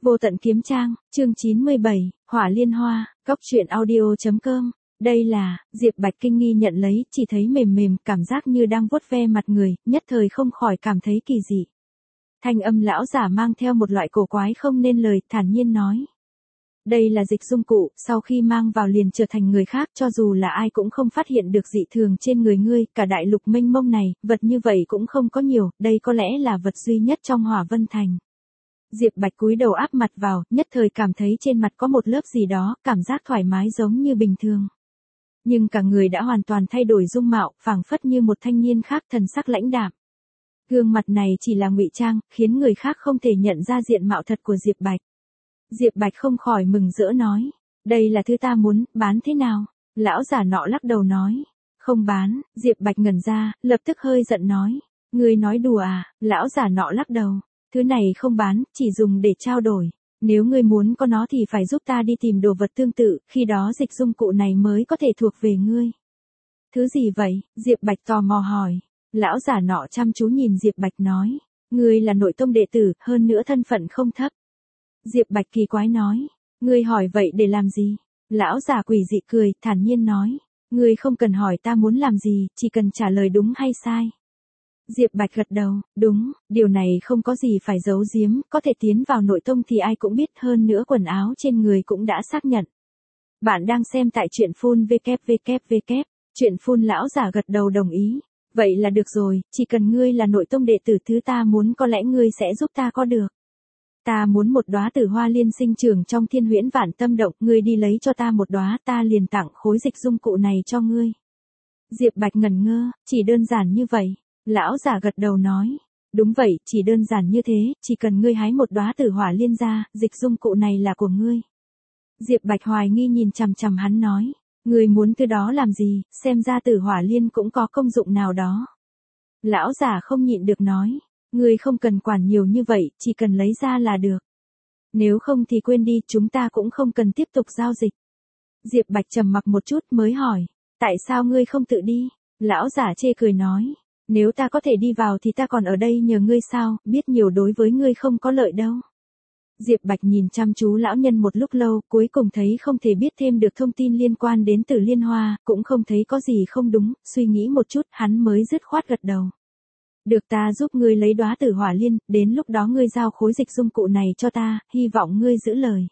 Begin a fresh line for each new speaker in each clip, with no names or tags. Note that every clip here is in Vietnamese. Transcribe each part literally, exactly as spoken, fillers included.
Vô tận kiếm trang, chương chín mươi bảy, Hỏa Liên Hoa, Góc truyện audio chấm com. Đây là, Diệp Bạch kinh nghi nhận lấy, chỉ thấy mềm mềm, cảm giác như đang vuốt ve mặt người, nhất thời không khỏi cảm thấy kỳ dị. Thanh âm lão giả mang theo một loại cổ quái không nên lời, thản nhiên nói. Đây là dịch dung cụ, sau khi mang vào liền trở thành người khác, cho dù là ai cũng không phát hiện được dị thường trên người ngươi, cả đại lục mênh mông này, vật như vậy cũng không có nhiều, đây có lẽ là vật duy nhất trong Hỏa Vân Thành. Diệp Bạch cúi đầu áp mặt vào, nhất thời cảm thấy trên mặt có một lớp gì đó, cảm giác thoải mái giống như bình thường. Nhưng cả người đã hoàn toàn thay đổi dung mạo, phảng phất như một thanh niên khác, thần sắc lãnh đạm. Gương mặt này chỉ là ngụy trang, khiến người khác không thể nhận ra diện mạo thật của Diệp Bạch. Diệp Bạch không khỏi mừng rỡ nói, đây là thứ ta muốn, bán thế nào? Lão giả nọ lắc đầu nói, không bán. Diệp Bạch ngẩn ra, lập tức hơi giận nói, ngươi nói đùa à? Lão giả nọ lắc đầu, thứ này không bán, chỉ dùng để trao đổi. Nếu ngươi muốn có nó thì phải giúp ta đi tìm đồ vật tương tự, khi đó dịch dung cụ này mới có thể thuộc về ngươi. Thứ gì vậy? Diệp Bạch tò mò hỏi. Lão giả nọ chăm chú nhìn Diệp Bạch nói, ngươi là nội tông đệ tử, hơn nữa thân phận không thấp. Diệp Bạch kỳ quái nói, ngươi hỏi vậy để làm gì? Lão giả quỷ dị cười, thản nhiên nói, ngươi không cần hỏi ta muốn làm gì, chỉ cần trả lời đúng hay sai. Diệp Bạch gật đầu, đúng, điều này không có gì phải giấu giếm, có thể tiến vào nội tông thì ai cũng biết, hơn nữa quần áo trên người cũng đã xác nhận. Bạn đang xem tại truyện phun www. Truyện phun lão giả gật đầu đồng ý. Vậy là được rồi, chỉ cần ngươi là nội tông đệ tử thứ ta muốn có lẽ ngươi sẽ giúp ta có được. Ta muốn một đóa tử hoa liên sinh trưởng trong Thiên Huyễn Vạn Tâm Động, ngươi đi lấy cho ta một đóa, ta liền tặng khối dịch dung cụ này cho ngươi. Diệp Bạch ngẩn ngơ, chỉ đơn giản như vậy. Lão giả gật đầu nói, đúng vậy, chỉ đơn giản như thế, chỉ cần ngươi hái một đóa tử hỏa liên ra, dịch dung cụ này là của ngươi. Diệp Bạch hoài nghi nhìn chằm chằm hắn nói, ngươi muốn thứ đó làm gì, xem ra tử hỏa liên cũng có công dụng nào đó. Lão giả không nhịn được nói, ngươi không cần quản nhiều như vậy, chỉ cần lấy ra là được. Nếu không thì quên đi, chúng ta cũng không cần tiếp tục giao dịch. Diệp Bạch trầm mặc một chút mới hỏi, tại sao ngươi không tự đi? Lão giả chê cười nói, nếu ta có thể đi vào thì ta còn ở đây nhờ ngươi sao, biết nhiều đối với ngươi không có lợi đâu. Diệp Bạch nhìn chăm chú lão nhân một lúc lâu, cuối cùng thấy không thể biết thêm được thông tin liên quan đến Tử Liên Hoa, cũng không thấy có gì không đúng, suy nghĩ một chút, hắn mới dứt khoát gật đầu. Được, ta giúp ngươi lấy đóa tử hỏa liên, đến lúc đó ngươi giao khối dịch dung cụ này cho ta, hy vọng ngươi giữ lời.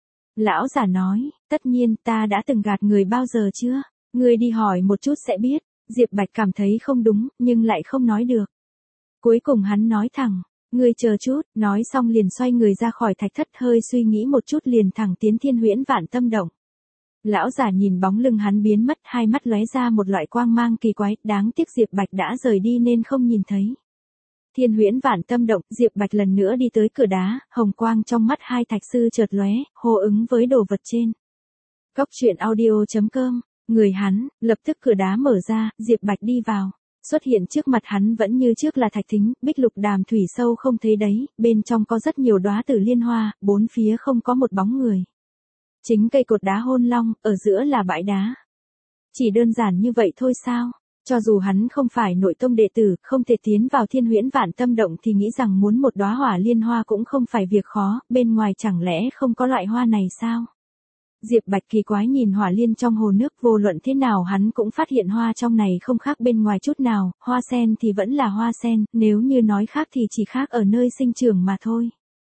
Lão giả nói, tất nhiên, ta đã từng gạt người bao giờ chưa? Ngươi đi hỏi một chút sẽ biết. Diệp Bạch cảm thấy không đúng, nhưng lại không nói được. Cuối cùng hắn nói thẳng, ngươi chờ chút, nói xong liền xoay người ra khỏi thạch thất, hơi suy nghĩ một chút liền thẳng tiến Thiên Huyễn Vạn Tâm Động. Lão giả nhìn bóng lưng hắn biến mất, hai mắt lóe ra một loại quang mang kỳ quái, đáng tiếc Diệp Bạch đã rời đi nên không nhìn thấy. Thiên Huyễn Vạn Tâm Động, Diệp Bạch lần nữa đi tới cửa đá, hồng quang trong mắt hai thạch sư chợt lóe, hô ứng với đồ vật trên. Góc truyện audio chấm com. Người hắn, lập tức cửa đá mở ra, Diệp Bạch đi vào. Xuất hiện trước mặt hắn vẫn như trước là thạch thính, bích lục đàm thủy sâu không thấy đấy, bên trong có rất nhiều đóa tử liên hoa, bốn phía không có một bóng người. Chính cây cột đá hôn long, ở giữa là bãi đá. Chỉ đơn giản như vậy thôi sao? Cho dù hắn không phải nội tông đệ tử, không thể tiến vào Thiên Huyễn Vạn Tâm Động thì nghĩ rằng muốn một đóa hỏa liên hoa cũng không phải việc khó, bên ngoài chẳng lẽ không có loại hoa này sao? Diệp Bạch kỳ quái nhìn hỏa liên trong hồ nước, vô luận thế nào hắn cũng phát hiện hoa trong này không khác bên ngoài chút nào, hoa sen thì vẫn là hoa sen, nếu như nói khác thì chỉ khác ở nơi sinh trưởng mà thôi.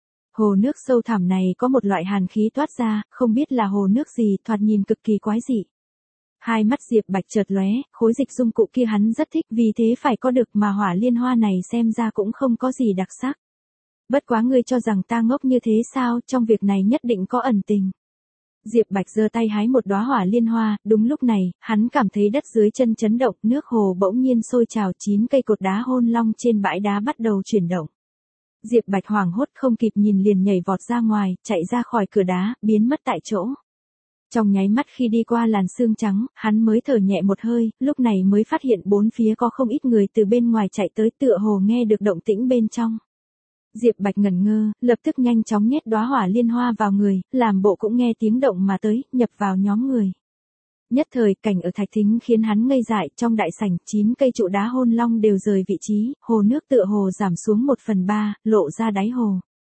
Hồ nước sâu thẳm này có một loại hàn khí toát ra, không biết là hồ nước gì, thoạt nhìn cực kỳ quái dị. Hai mắt Diệp Bạch chợt lóe, khối dịch dung cụ kia hắn rất thích, vì thế phải có được, mà hỏa liên hoa này xem ra cũng không có gì đặc sắc. Bất quá ngươi cho rằng ta ngốc như thế sao, trong việc này nhất định có ẩn tình. Diệp Bạch giơ tay hái một đóa hỏa liên hoa, đúng lúc này, hắn cảm thấy đất dưới chân chấn động, nước hồ bỗng nhiên sôi trào, chín cây cột đá hôn long trên bãi đá bắt đầu chuyển động. Diệp Bạch hoảng hốt không kịp nhìn liền nhảy vọt ra ngoài, chạy ra khỏi cửa đá, biến mất tại chỗ. Trong nháy mắt khi đi qua làn sương trắng, hắn mới thở nhẹ một hơi, lúc này mới phát hiện bốn phía có không ít người từ bên ngoài chạy tới, tựa hồ nghe được động tĩnh bên trong. Diệp Bạch ngẩn ngơ, lập tức nhanh chóng nhét đóa hỏa liên hoa vào người, làm bộ cũng nghe tiếng động mà tới, nhập vào nhóm người. Nhất thời, cảnh ở thạch thính khiến hắn ngây dại, trong đại sảnh, chín cây trụ đá hôn long đều rời vị trí, hồ nước tựa hồ giảm xuống một phần ba, lộ ra đáy hồ.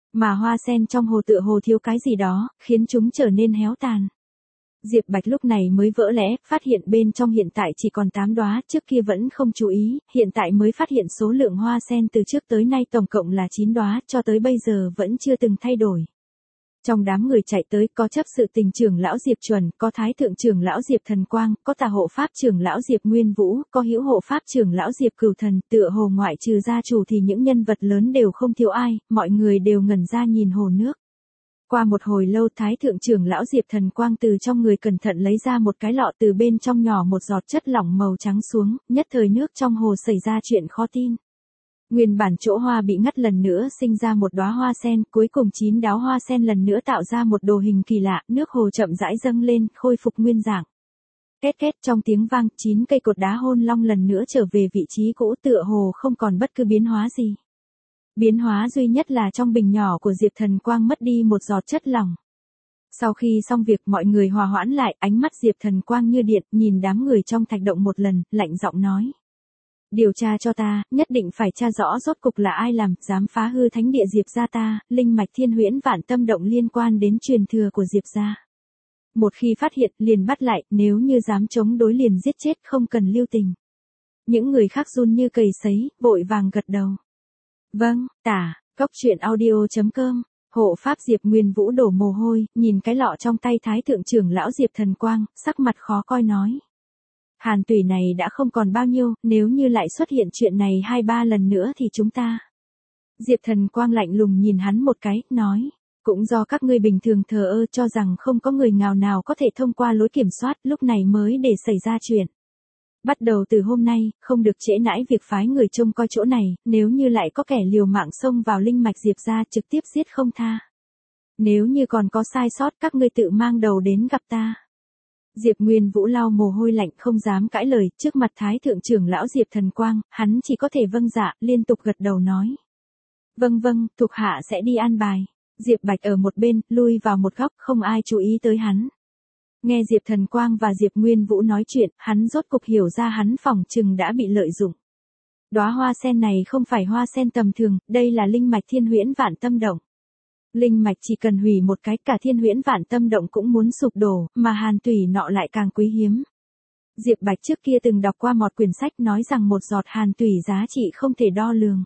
Mà hoa sen trong hồ tựa hồ thiếu cái gì đó, khiến chúng trở nên héo tàn. Diệp Bạch lúc này mới vỡ lẽ, phát hiện bên trong hiện tại chỉ còn tám đóa, trước kia vẫn không chú ý, hiện tại mới phát hiện số lượng hoa sen từ trước tới nay tổng cộng là chín đóa, cho tới bây giờ vẫn chưa từng thay đổi. Trong đám người chạy tới có chấp sự tình trưởng lão Diệp Chuẩn, có thái thượng trưởng lão Diệp Thần Quang, có tà hộ pháp trưởng lão Diệp Nguyên Vũ, có hữu hộ pháp trưởng lão Diệp Cửu Thần, tựa hồ ngoại trừ gia chủ thì những nhân vật lớn đều không thiếu ai, mọi người đều ngẩn ra nhìn hồ nước. Qua một hồi lâu thái thượng trưởng lão Diệp Thần Quang từ trong người cẩn thận lấy ra một cái lọ, từ bên trong nhỏ một giọt chất lỏng màu trắng xuống, nhất thời nước trong hồ xảy ra chuyện khó tin. Nguyên bản chỗ hoa bị ngắt lần nữa sinh ra một đóa hoa sen, cuối cùng chín đóa hoa sen lần nữa tạo ra một đồ hình kỳ lạ, nước hồ chậm rãi dâng lên, khôi phục nguyên dạng. Két két trong tiếng vang, chín cây cột đá hôn long lần nữa trở về vị trí cũ, tựa hồ không còn bất cứ biến hóa gì. Biến hóa duy nhất là trong bình nhỏ của Diệp Thần Quang mất đi một giọt chất lỏng. Sau khi xong việc mọi người hòa hoãn lại, ánh mắt Diệp Thần Quang như điện, nhìn đám người trong thạch động một lần, lạnh giọng nói. Điều tra cho ta, nhất định phải tra rõ rốt cục là ai làm, dám phá hư thánh địa Diệp gia ta, linh mạch thiên huyễn vạn tâm động liên quan đến truyền thừa của Diệp gia. Một khi phát hiện, liền bắt lại, nếu như dám chống đối liền giết chết, không cần lưu tình. Những người khác run như cầy sấy, vội vàng gật đầu. Vâng, tả, cốc truyện audio chấm com. Hộ pháp Diệp Nguyên Vũ đổ mồ hôi, nhìn cái lọ trong tay thái thượng trưởng lão Diệp Thần Quang, sắc mặt khó coi nói. Hàn tủy này đã không còn bao nhiêu, nếu như lại xuất hiện chuyện này hai ba lần nữa thì chúng ta. Diệp Thần Quang lạnh lùng nhìn hắn một cái, nói. Cũng do các ngươi bình thường thờ ơ cho rằng không có người nào nào có thể thông qua lối kiểm soát, lúc này mới để xảy ra chuyện. Bắt đầu từ hôm nay, không được trễ nãi việc phái người trông coi chỗ này, nếu như lại có kẻ liều mạng xông vào linh mạch Diệp gia trực tiếp giết không tha. Nếu như còn có sai sót các ngươi tự mang đầu đến gặp ta. Diệp Nguyên Vũ lau mồ hôi lạnh không dám cãi lời, trước mặt thái thượng trưởng lão Diệp Thần Quang, hắn chỉ có thể vâng dạ, liên tục gật đầu nói. Vâng vâng, thuộc hạ sẽ đi an bài. Diệp Bạch ở một bên, lui vào một góc, không ai chú ý tới hắn. Nghe Diệp Thần Quang và Diệp Nguyên Vũ nói chuyện, hắn rốt cục hiểu ra hắn phỏng chừng đã bị lợi dụng. Đóa hoa sen này không phải hoa sen tầm thường, đây là linh mạch thiên huyễn vạn tâm động. Linh mạch chỉ cần hủy một cái, cả thiên huyễn vạn tâm động cũng muốn sụp đổ, mà hàn tủy nọ lại càng quý hiếm. Diệp Bạch trước kia từng đọc qua một quyển sách nói rằng một giọt hàn tủy giá trị không thể đo lường.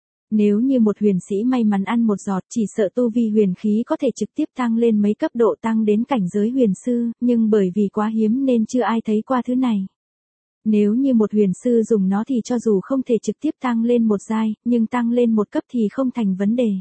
Nếu như một huyền sĩ may mắn ăn một giọt, chỉ sợ tu vi huyền khí có thể trực tiếp tăng lên mấy cấp độ, tăng đến cảnh giới huyền sư, nhưng bởi vì quá hiếm nên chưa ai thấy qua thứ này. Nếu như một huyền sư dùng nó thì cho dù không thể trực tiếp tăng lên một giai, nhưng tăng lên một cấp thì không thành vấn đề.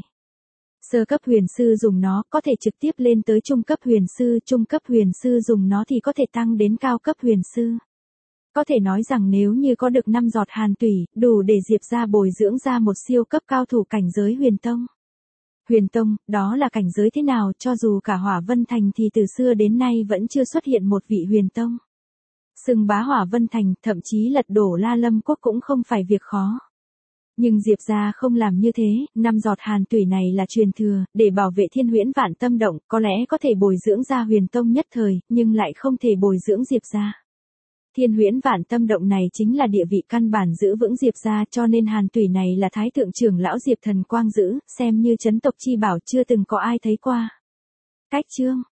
Sơ cấp huyền sư dùng nó có thể trực tiếp lên tới trung cấp huyền sư, trung cấp huyền sư dùng nó thì có thể tăng đến cao cấp huyền sư. Có thể nói rằng nếu như có được năm giọt hàn tủy, đủ để Diệp gia bồi dưỡng ra một siêu cấp cao thủ cảnh giới huyền tông. Huyền tông, đó là cảnh giới thế nào, cho dù cả Hỏa Vân Thành thì từ xưa đến nay vẫn chưa xuất hiện một vị huyền tông. Xưng bá Hỏa Vân Thành, thậm chí lật đổ La Lâm Quốc cũng không phải việc khó. Nhưng Diệp gia không làm như thế, năm giọt hàn tủy này là truyền thừa, để bảo vệ thiên huyễn vạn tâm động, có lẽ có thể bồi dưỡng ra huyền tông nhất thời, nhưng lại không thể bồi dưỡng Diệp gia. Thiên huyễn vạn tâm động này chính là địa vị căn bản giữ vững Diệp gia, cho nên hàn tủy này là thái thượng trưởng lão Diệp Thần Quang giữ, xem như chấn tộc chi bảo chưa từng có ai thấy qua. Cách chương